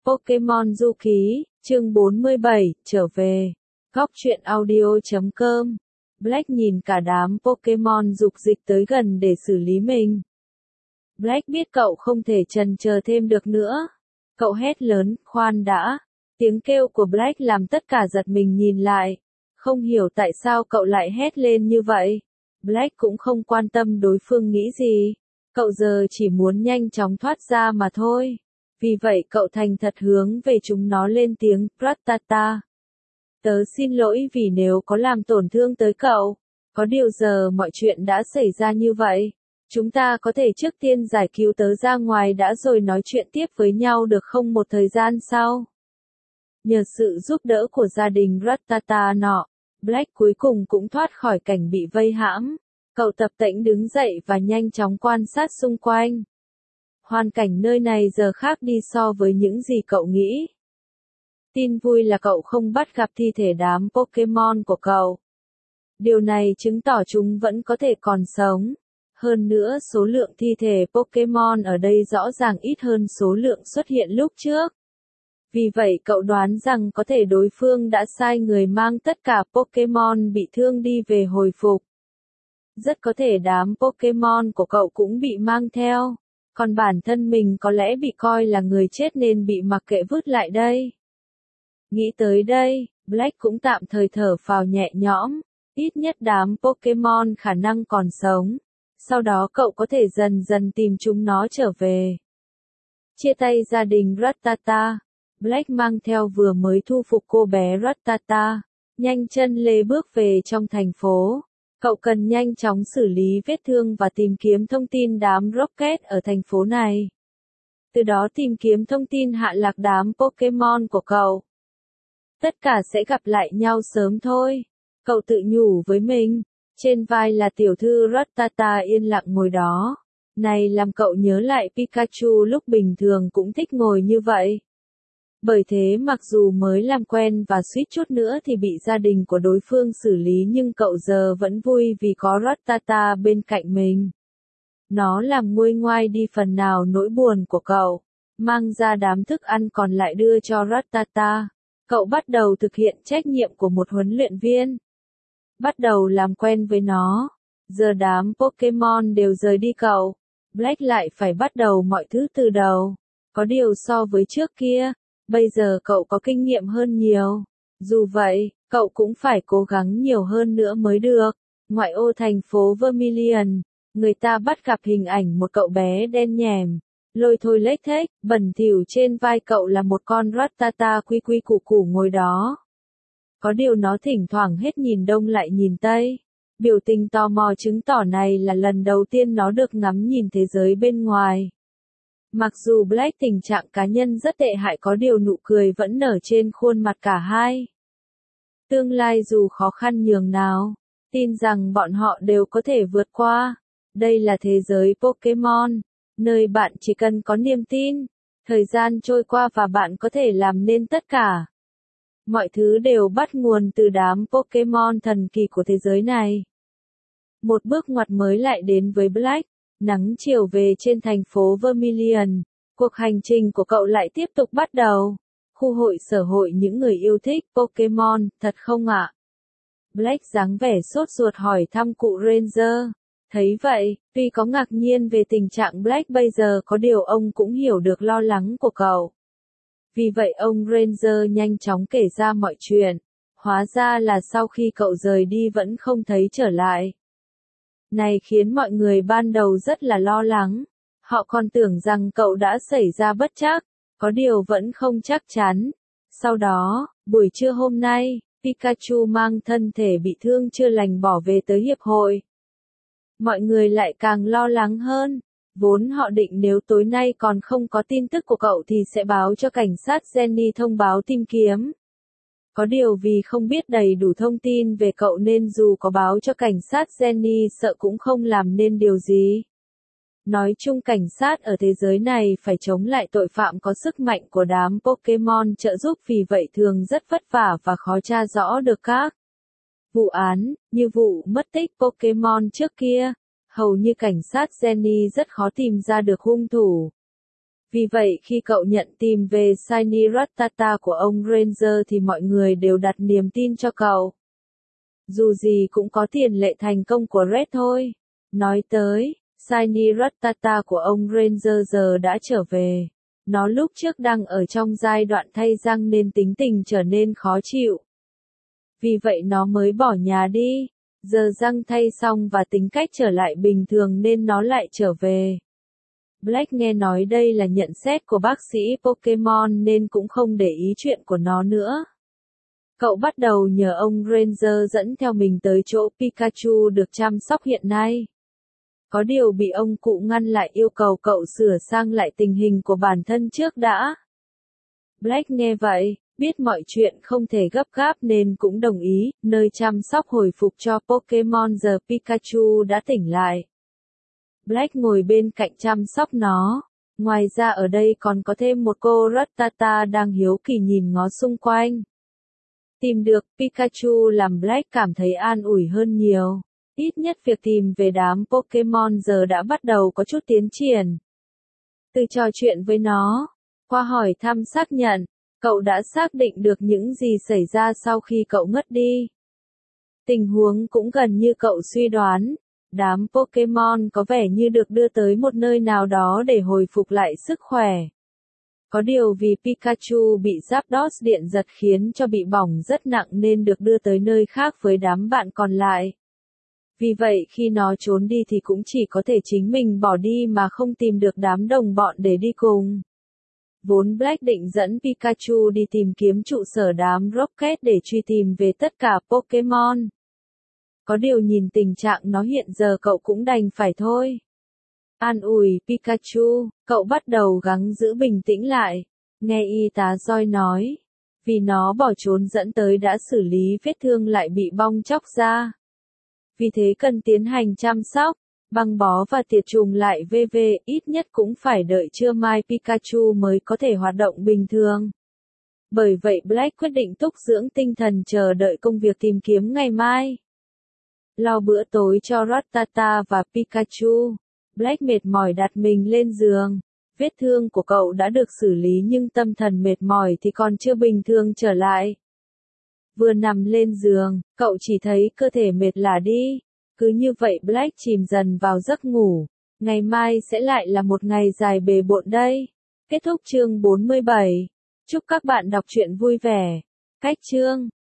Pokemon Du Ký, chương 47, trở về. Góc truyện audio.com. Black nhìn cả đám Pokemon dục dịch tới gần để xử lý mình. Black biết cậu không thể chần chờ thêm được nữa. Cậu hét lớn, khoan đã. Tiếng kêu của Black làm tất cả giật mình nhìn lại. Không hiểu tại sao cậu lại hét lên như vậy. Black cũng không quan tâm đối phương nghĩ gì. Cậu giờ chỉ muốn nhanh chóng thoát ra mà thôi. Vì vậy cậu thành thật hướng về chúng nó lên tiếng, Rattata. Tớ xin lỗi vì nếu có làm tổn thương tới cậu. Có điều giờ mọi chuyện đã xảy ra như vậy. Chúng ta có thể trước tiên giải cứu tớ ra ngoài đã rồi nói chuyện tiếp với nhau được không một thời gian sau. Nhờ sự giúp đỡ của gia đình Rattata nọ, Black cuối cùng cũng thoát khỏi cảnh bị vây hãm. Cậu tập tễnh đứng dậy và nhanh chóng quan sát xung quanh. Hoàn cảnh nơi này giờ khác đi so với những gì cậu nghĩ. Tin vui là cậu không bắt gặp thi thể đám Pokemon của cậu. Điều này chứng tỏ chúng vẫn có thể còn sống. Hơn nữa số lượng thi thể Pokemon ở đây rõ ràng ít hơn số lượng xuất hiện lúc trước. Vì vậy cậu đoán rằng có thể đối phương đã sai người mang tất cả Pokemon bị thương đi về hồi phục. Rất có thể đám Pokemon của cậu cũng bị mang theo. Còn bản thân mình có lẽ bị coi là người chết nên bị mặc kệ vứt lại đây. Nghĩ tới đây, Black cũng tạm thời thở phào nhẹ nhõm. Ít nhất đám Pokemon khả năng còn sống. Sau đó cậu có thể dần dần tìm chúng nó trở về. Chia tay gia đình Rattata. Black mang theo vừa mới thu phục cô bé Rattata. Nhanh chân lê bước về trong thành phố. Cậu cần nhanh chóng xử lý vết thương và tìm kiếm thông tin đám Rocket ở thành phố này. Từ đó tìm kiếm thông tin hạ lạc đám Pokemon của cậu. Tất cả sẽ gặp lại nhau sớm thôi. Cậu tự nhủ với mình. Trên vai là tiểu thư Rattata yên lặng ngồi đó. Này làm cậu nhớ lại Pikachu lúc bình thường cũng thích ngồi như vậy. Bởi thế mặc dù mới làm quen và suýt chút nữa thì bị gia đình của đối phương xử lý nhưng cậu giờ vẫn vui vì có Rattata bên cạnh mình. Nó làm nguôi ngoai đi phần nào nỗi buồn của cậu. Mang ra đám thức ăn còn lại đưa cho Rattata. Cậu bắt đầu thực hiện trách nhiệm của một huấn luyện viên. Bắt đầu làm quen với nó. Giờ đám Pokemon đều rời đi cậu. Black lại phải bắt đầu mọi thứ từ đầu. Có điều so với trước kia. Bây giờ cậu có kinh nghiệm hơn nhiều. Dù vậy, cậu cũng phải cố gắng nhiều hơn nữa mới được. Ngoại ô thành phố Vermilion, người ta bắt gặp hình ảnh một cậu bé đen nhèm, lôi thôi lếch thếch, bẩn thỉu trên vai cậu là một con Rattata quy quy củ củ ngồi đó. Có điều nó thỉnh thoảng hết nhìn đông lại nhìn tây. Biểu tình tò mò chứng tỏ này là lần đầu tiên nó được ngắm nhìn thế giới bên ngoài. Mặc dù Black tình trạng cá nhân rất tệ hại có điều nụ cười vẫn nở trên khuôn mặt cả hai. Tương lai dù khó khăn nhường nào, tin rằng bọn họ đều có thể vượt qua. Đây là thế giới Pokemon, nơi bạn chỉ cần có niềm tin, thời gian trôi qua và bạn có thể làm nên tất cả. Mọi thứ đều bắt nguồn từ đám Pokemon thần kỳ của thế giới này. Một bước ngoặt mới lại đến với Black. Nắng chiều về trên thành phố Vermilion, cuộc hành trình của cậu lại tiếp tục bắt đầu. Khu hội sở hội những người yêu thích Pokemon, thật không ạ? Black dáng vẻ sốt ruột hỏi thăm cụ Ranger. Thấy vậy, tuy có ngạc nhiên về tình trạng Black bây giờ có điều ông cũng hiểu được lo lắng của cậu. Vì vậy ông Ranger nhanh chóng kể ra mọi chuyện. Hóa ra là sau khi cậu rời đi vẫn không thấy trở lại. Này khiến mọi người ban đầu rất là lo lắng. Họ còn tưởng rằng cậu đã xảy ra bất trắc, có điều vẫn không chắc chắn. Sau đó, buổi trưa hôm nay, Pikachu mang thân thể bị thương chưa lành bỏ về tới hiệp hội. Mọi người lại càng lo lắng hơn. Vốn họ định nếu tối nay còn không có tin tức của cậu thì sẽ báo cho cảnh sát Jenny thông báo tìm kiếm. Có điều vì không biết đầy đủ thông tin về cậu nên dù có báo cho cảnh sát Jenny sợ cũng không làm nên điều gì. Nói chung cảnh sát ở thế giới này phải chống lại tội phạm có sức mạnh của đám Pokemon trợ giúp vì vậy thường rất vất vả và khó tra rõ được các vụ án, như vụ mất tích Pokemon trước kia. Hầu như cảnh sát Jenny rất khó tìm ra được hung thủ. Vì vậy khi cậu nhận tin về Shiny Rattata của ông Ranger thì mọi người đều đặt niềm tin cho cậu. Dù gì cũng có tiền lệ thành công của Red thôi. Nói tới, Shiny Rattata của ông Ranger giờ đã trở về. Nó lúc trước đang ở trong giai đoạn thay răng nên tính tình trở nên khó chịu. Vì vậy nó mới bỏ nhà đi. Giờ răng thay xong và tính cách trở lại bình thường nên nó lại trở về. Black nghe nói đây là nhận xét của bác sĩ Pokemon nên cũng không để ý chuyện của nó nữa. Cậu bắt đầu nhờ ông Ranger dẫn theo mình tới chỗ Pikachu được chăm sóc hiện nay. Có điều bị ông cụ ngăn lại yêu cầu cậu sửa sang lại tình hình của bản thân trước đã. Black nghe vậy, biết mọi chuyện không thể gấp gáp nên cũng đồng ý, nơi chăm sóc hồi phục cho Pokemon giờ Pikachu đã tỉnh lại. Black ngồi bên cạnh chăm sóc nó. Ngoài ra ở đây còn có thêm một cô Rattata đang hiếu kỳ nhìn ngó xung quanh. Tìm được Pikachu làm Black cảm thấy an ủi hơn nhiều. Ít nhất việc tìm về đám Pokemon giờ đã bắt đầu có chút tiến triển. Từ trò chuyện với nó, qua hỏi thăm xác nhận, cậu đã xác định được những gì xảy ra sau khi cậu ngất đi. Tình huống cũng gần như cậu suy đoán. Đám Pokemon có vẻ như được đưa tới một nơi nào đó để hồi phục lại sức khỏe. Có điều vì Pikachu bị Zapdos điện giật khiến cho bị bỏng rất nặng nên được đưa tới nơi khác với đám bạn còn lại. Vì vậy khi nó trốn đi thì cũng chỉ có thể chính mình bỏ đi mà không tìm được đám đồng bọn để đi cùng. Vốn Black định dẫn Pikachu đi tìm kiếm trụ sở đám Rocket để truy tìm về tất cả Pokemon. Có điều nhìn tình trạng nó hiện giờ cậu cũng đành phải thôi. An ủi Pikachu, cậu bắt đầu gắng giữ bình tĩnh lại. Nghe y tá Joy nói. Vì nó bỏ trốn dẫn tới đã xử lý vết thương lại bị bong tróc ra. Vì thế cần tiến hành chăm sóc, băng bó và tiệt trùng lại ít nhất cũng phải đợi trưa mai Pikachu mới có thể hoạt động bình thường. Bởi vậy Black quyết định túc dưỡng tinh thần chờ đợi công việc tìm kiếm ngày mai. Lo bữa tối cho Rattata và Pikachu. Black mệt mỏi đặt mình lên giường. Vết thương của cậu đã được xử lý nhưng tâm thần mệt mỏi thì còn chưa bình thường trở lại. Vừa nằm lên giường, cậu chỉ thấy cơ thể mệt lả đi. Cứ như vậy Black chìm dần vào giấc ngủ. Ngày mai sẽ lại là một ngày dài bề bộn đây. Kết thúc chương 47. Chúc các bạn đọc truyện vui vẻ. Cách chương